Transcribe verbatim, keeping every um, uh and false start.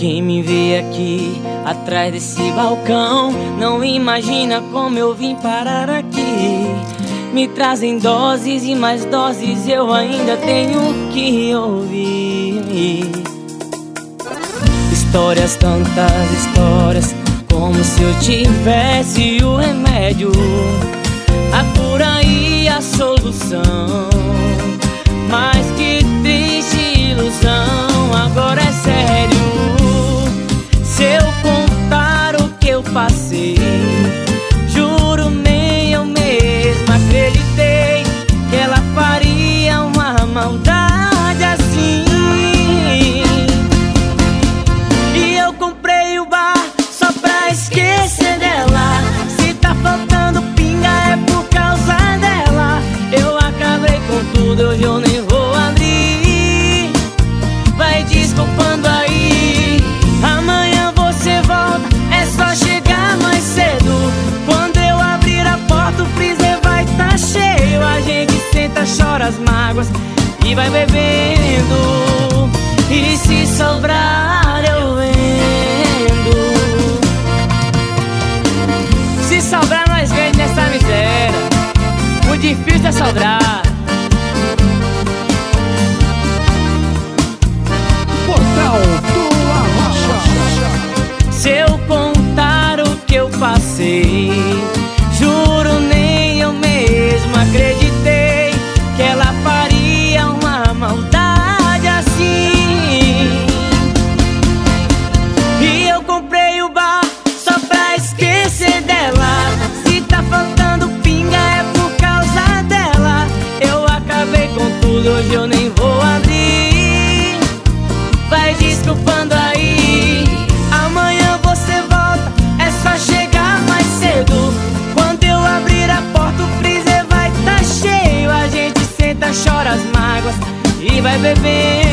Quem me vê aqui, atrás desse balcão, não imagina como eu vim parar aqui. Me trazem doses e mais doses, eu ainda tenho que ouvir. Histórias, tantas histórias, como se eu tivesse o remédio, a cura e a solução. Mas que triste ilusão, agora é sério. Se eu contar o que eu passei, juro nem eu mesma acreditei que ela faria uma maldade assim. E eu comprei o bar só pra esquecer dela. Se tá faltando pinga é por causa dela. Eu acabei com tudo, hoje eu nem vou abrir. Vai desculpando aí, amanhã você volta, é só chegar mais cedo. Quando eu abrir a porta o freezer vai tá cheio. A gente senta, chora as mágoas e vai bebendo. E se sobrar eu vendo. Se sobrar nós vende nessa miséria. O difícil é sobrar. Portal do Arrocha. Se eu contar o que eu passei, juro nem eu mesma acreditei que ela faria uma maldade assim. E eu comprei o bar só pra esquecer dela. Se tá faltando pinga é por causa dela. Eu acabei com tudo, hoje eu nem vou abrir. Vai desculpando aí, amanhã você volta, é só chegar mais cedo. Quando eu abrir a porta o freezer vai tá cheio. A gente senta, chora as mágoas e vai bebendo.